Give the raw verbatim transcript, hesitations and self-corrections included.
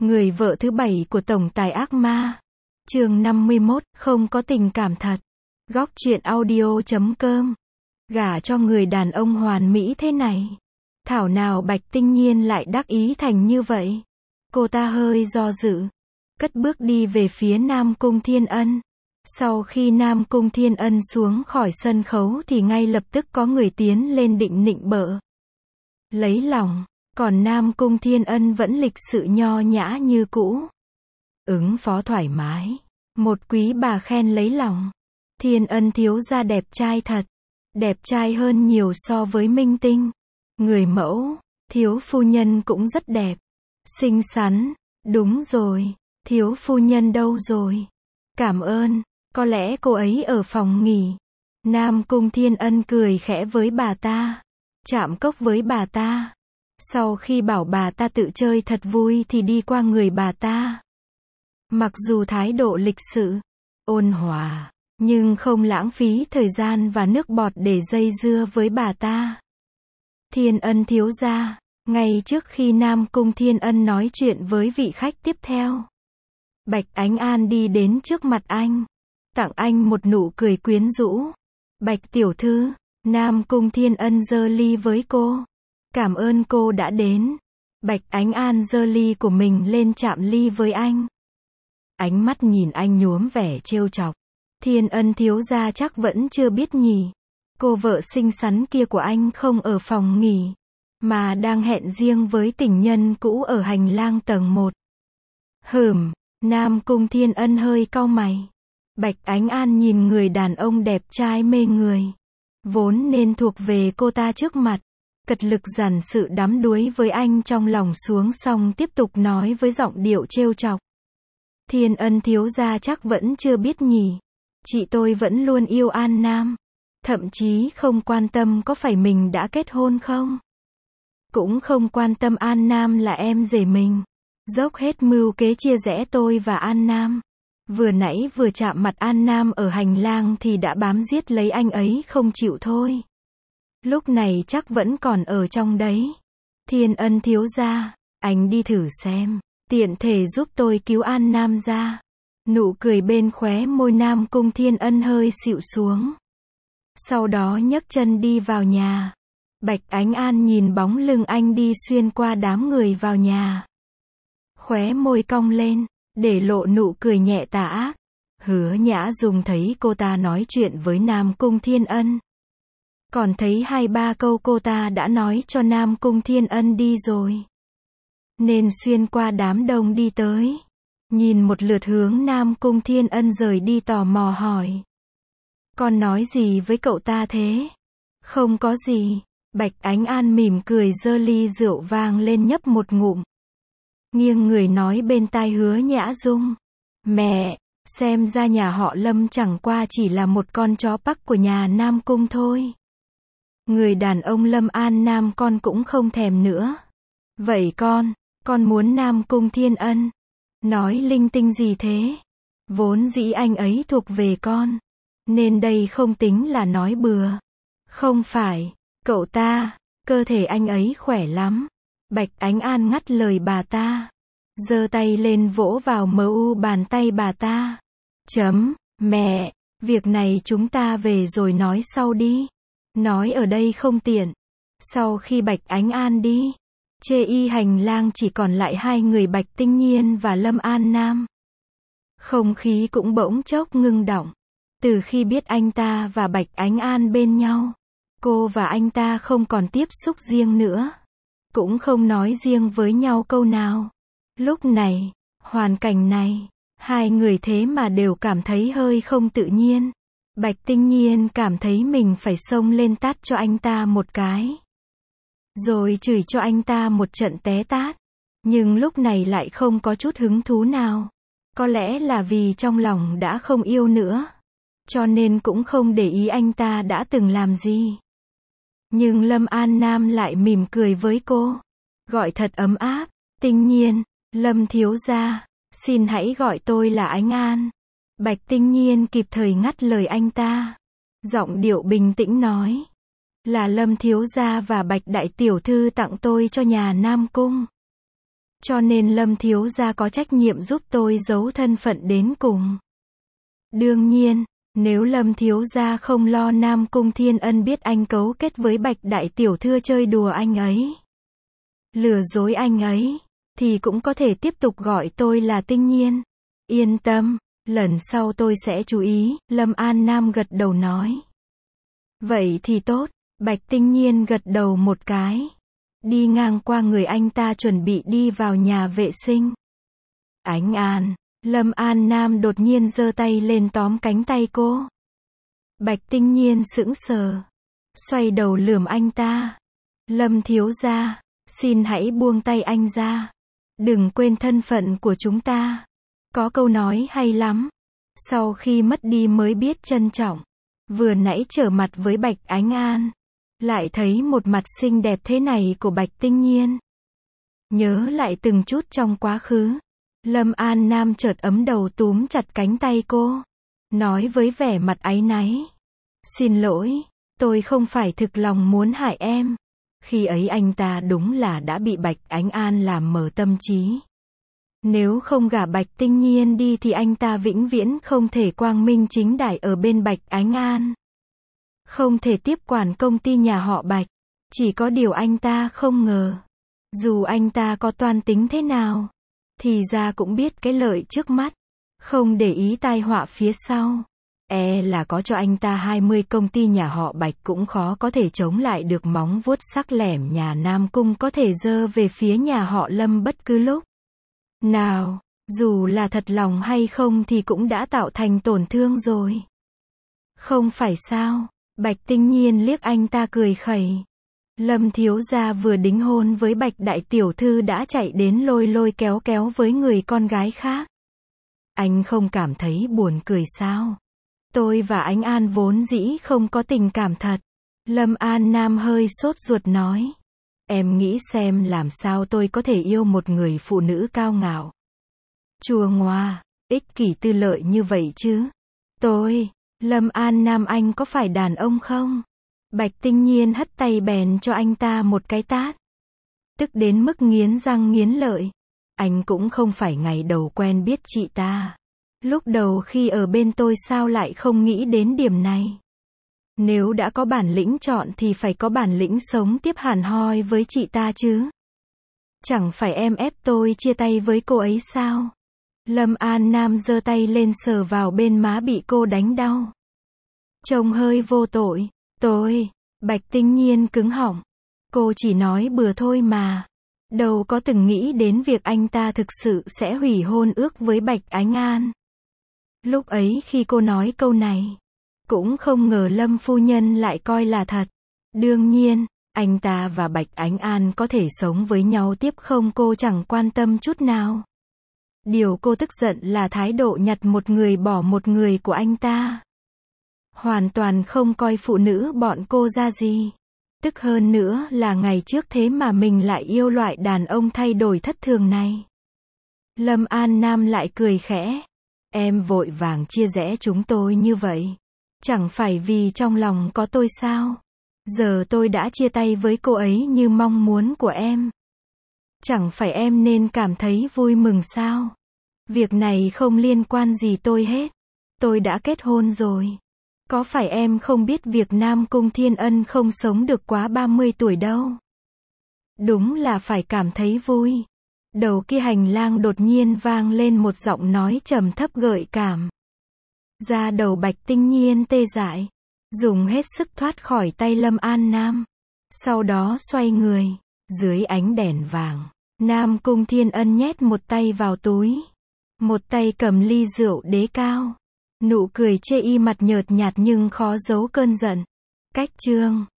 Người vợ thứ bảy của tổng tài ác ma. Chương năm mươi mốt, không có tình cảm thật. Góc truyện audio chấm com. Gả cho người đàn ông hoàn mỹ thế này. Thảo nào Bạch Tinh Nhiên lại đắc ý thành như vậy. Cô ta hơi do dự. Cất bước đi về phía Nam Cung Thiên Ân. Sau khi Nam Cung Thiên Ân xuống khỏi sân khấu thì ngay lập tức có người tiến lên định nịnh bợ. Lấy lòng. Còn Nam Cung Thiên Ân vẫn lịch sự nho nhã như cũ. Ứng phó thoải mái. Một quý bà khen lấy lòng. Thiên Ân thiếu gia đẹp trai thật. Đẹp trai hơn nhiều so với minh tinh. Người mẫu, thiếu phu nhân cũng rất đẹp. Xinh xắn, đúng rồi. Thiếu phu nhân đâu rồi? Cảm ơn, có lẽ cô ấy ở phòng nghỉ. Nam Cung Thiên Ân cười khẽ với bà ta. Chạm cốc với bà ta. Sau khi bảo bà ta tự chơi thật vui thì đi qua người bà ta. Mặc dù thái độ lịch sự, ôn hòa, nhưng không lãng phí thời gian và nước bọt để dây dưa với bà ta. Thiên Ân thiếu gia, ngay trước khi Nam Cung Thiên Ân nói chuyện với vị khách tiếp theo, Bạch Ánh An đi đến trước mặt anh, tặng anh một nụ cười quyến rũ. Bạch tiểu thư, Nam Cung Thiên Ân giơ ly với cô. Cảm ơn cô đã đến. Bạch Ánh An giơ ly của mình lên chạm ly với anh. Ánh mắt nhìn anh nhuốm vẻ trêu chọc. Thiên Ân thiếu gia chắc vẫn chưa biết nhỉ. Cô vợ xinh xắn kia của anh không ở phòng nghỉ, mà đang hẹn riêng với tình nhân cũ ở hành lang tầng một. Hừm, Nam Cung Thiên Ân hơi cau mày. Bạch Ánh An nhìn người đàn ông đẹp trai mê người, vốn nên thuộc về cô ta trước mặt. Cật lực dằn sự đắm đuối với anh trong lòng xuống xong tiếp tục nói với giọng điệu trêu chọc. Thiên Ân thiếu gia chắc vẫn chưa biết nhỉ. Chị tôi vẫn luôn yêu An Nam. Thậm chí không quan tâm có phải mình đã kết hôn không. Cũng không quan tâm An Nam là em rể mình. Dốc hết mưu kế chia rẽ tôi và An Nam. Vừa nãy vừa chạm mặt An Nam ở hành lang thì đã bám giết lấy anh ấy không chịu thôi. Lúc này chắc vẫn còn ở trong đấy. Thiên Ân thiếu gia, anh đi thử xem, tiện thể giúp tôi cứu An Nam ra. Nụ cười bên khóe môi Nam Cung Thiên Ân hơi xịu xuống. Sau đó nhấc chân đi vào nhà. Bạch Ánh An nhìn bóng lưng anh đi xuyên qua đám người vào nhà. Khóe môi cong lên, để lộ nụ cười nhẹ tà ác. Hứa Nhã Dung thấy cô ta nói chuyện với Nam Cung Thiên Ân. Còn thấy hai ba câu cô ta đã nói cho Nam Cung Thiên Ân đi rồi. Nên xuyên qua đám đông đi tới. Nhìn một lượt hướng Nam Cung Thiên Ân rời đi tò mò hỏi. Con nói gì với cậu ta thế? Không có gì. Bạch Ánh An mỉm cười giơ ly rượu vang lên nhấp một ngụm. Nghiêng người nói bên tai Hứa Nhã Dung. Mẹ, xem ra nhà họ Lâm chẳng qua chỉ là một con chó Bắc của nhà Nam Cung thôi. Người đàn ông Lâm An Nam con cũng không thèm nữa. Vậy con, con muốn Nam Cung Thiên Ân. Nói linh tinh gì thế? Vốn dĩ anh ấy thuộc về con. Nên đây không tính là nói bừa. Không phải, cậu ta, cơ thể anh ấy khỏe lắm. Bạch Ánh An ngắt lời bà ta. Giơ tay lên vỗ vào mờ u bàn tay bà ta. Chấm, mẹ, việc này chúng ta về rồi nói sau đi. Nói ở đây không tiện. Sau khi Bạch Ánh An đi, chê y hành lang chỉ còn lại hai người Bạch Tinh Nhiên và Lâm An Nam. Không khí cũng bỗng chốc ngưng đọng. Từ khi biết anh ta và Bạch Ánh An bên nhau, cô và anh ta không còn tiếp xúc riêng nữa. Cũng không nói riêng với nhau câu nào. Lúc này, hoàn cảnh này, hai người thế mà đều cảm thấy hơi không tự nhiên. Bạch Tinh Nhiên cảm thấy mình phải xông lên tát cho anh ta một cái. Rồi chửi cho anh ta một trận té tát. Nhưng lúc này lại không có chút hứng thú nào. Có lẽ là vì trong lòng đã không yêu nữa. Cho nên cũng không để ý anh ta đã từng làm gì. Nhưng Lâm An Nam lại mỉm cười với cô. Gọi thật ấm áp. Tinh Nhiên, Lâm thiếu gia, xin hãy gọi tôi là Ánh An. Bạch Tinh Nhiên kịp thời ngắt lời anh ta. Giọng điệu bình tĩnh nói. Là Lâm thiếu gia và Bạch đại tiểu thư tặng tôi cho nhà Nam Cung. Cho nên Lâm thiếu gia có trách nhiệm giúp tôi giấu thân phận đến cùng. Đương nhiên, nếu Lâm thiếu gia không lo Nam Cung Thiên Ân biết anh cấu kết với Bạch đại tiểu thư chơi đùa anh ấy, lừa dối anh ấy, thì cũng có thể tiếp tục gọi tôi là Tinh Nhiên. Yên tâm, lần sau tôi sẽ chú ý, Lâm An Nam gật đầu nói. Vậy thì tốt, Bạch Tinh Nhiên gật đầu một cái. Đi ngang qua người anh ta chuẩn bị đi vào nhà vệ sinh. Ánh An, Lâm An Nam đột nhiên giơ tay lên tóm cánh tay cô. Bạch Tinh Nhiên sững sờ, xoay đầu lườm anh ta. Lâm thiếu gia, xin hãy buông tay anh ra. Đừng quên thân phận của chúng ta. Có câu nói hay lắm. Sau khi mất đi mới biết trân trọng. Vừa nãy trở mặt với Bạch Ánh An, lại thấy một mặt xinh đẹp thế này của Bạch Tinh Nhiên. Nhớ lại từng chút trong quá khứ. Lâm An Nam chợt ấm đầu túm chặt cánh tay cô. Nói với vẻ mặt áy náy. Xin lỗi, tôi không phải thực lòng muốn hại em. Khi ấy anh ta đúng là đã bị Bạch Ánh An làm mờ tâm trí. Nếu không gả Bạch Tinh Nhiên đi thì anh ta vĩnh viễn không thể quang minh chính đại ở bên Bạch Ánh An. Không thể tiếp quản công ty nhà họ Bạch. Chỉ có điều anh ta không ngờ. Dù anh ta có toan tính thế nào, thì ra cũng biết cái lợi trước mắt. Không để ý tai họa phía sau. E là có cho anh ta hai mươi công ty nhà họ Bạch cũng khó có thể chống lại được móng vuốt sắc lẻm nhà Nam Cung có thể giơ về phía nhà họ Lâm bất cứ lúc nào. Dù là thật lòng hay không thì cũng đã tạo thành tổn thương rồi. Không phải sao? Bạch Tinh Nhiên liếc anh ta cười khẩy. Lâm thiếu gia vừa đính hôn với Bạch đại tiểu thư đã chạy đến lôi lôi kéo kéo với người con gái khác. Anh không cảm thấy buồn cười sao? Tôi và Ánh An vốn dĩ không có tình cảm thật. Lâm An Nam hơi sốt ruột nói. Em nghĩ xem làm sao tôi có thể yêu một người phụ nữ cao ngạo, chua ngoa, ích kỷ tư lợi như vậy chứ? Tôi, Lâm An Nam anh có phải đàn ông không? Bạch Tinh Nhiên hất tay bèn cho anh ta một cái tát. Tức đến mức nghiến răng nghiến lợi. Anh cũng không phải ngày đầu quen biết chị ta. Lúc đầu khi ở bên tôi sao lại không nghĩ đến điểm này? Nếu đã có bản lĩnh chọn thì phải có bản lĩnh sống tiếp hẳn hoi với chị ta chứ. Chẳng phải em ép tôi chia tay với cô ấy sao? Lâm An Nam giơ tay lên sờ vào bên má bị cô đánh đau. Trông hơi vô tội. Tôi, Bạch Tinh Nhiên cứng họng. Cô chỉ nói bừa thôi mà. Đâu có từng nghĩ đến việc anh ta thực sự sẽ hủy hôn ước với Bạch Ánh An. Lúc ấy khi cô nói câu này, cũng không ngờ Lâm phu nhân lại coi là thật. Đương nhiên, anh ta và Bạch Ánh An có thể sống với nhau tiếp không cô chẳng quan tâm chút nào. Điều cô tức giận là thái độ nhặt một người bỏ một người của anh ta. Hoàn toàn không coi phụ nữ bọn cô ra gì. Tức hơn nữa là ngày trước thế mà mình lại yêu loại đàn ông thay đổi thất thường này. Lâm An Nam lại cười khẽ. Em vội vàng chia rẽ chúng tôi như vậy. Chẳng phải vì trong lòng có tôi sao? Giờ tôi đã chia tay với cô ấy như mong muốn của em. Chẳng phải em nên cảm thấy vui mừng sao? Việc này không liên quan gì tôi hết. Tôi đã kết hôn rồi. Có phải em không biết việc Nam Cung Thiên Ân không sống được quá ba mươi tuổi đâu? Đúng là phải cảm thấy vui. Đầu kia hành lang đột nhiên vang lên một giọng nói trầm thấp gợi cảm. Da đầu Bạch Tinh Nhiên tê dại, dùng hết sức thoát khỏi tay Lâm An Nam. Sau đó xoay người, dưới ánh đèn vàng, Nam Cung Thiên Ân nhét một tay vào túi, một tay cầm ly rượu đế cao. Nụ cười chê y mặt nhợt nhạt nhưng khó giấu cơn giận. Cách chương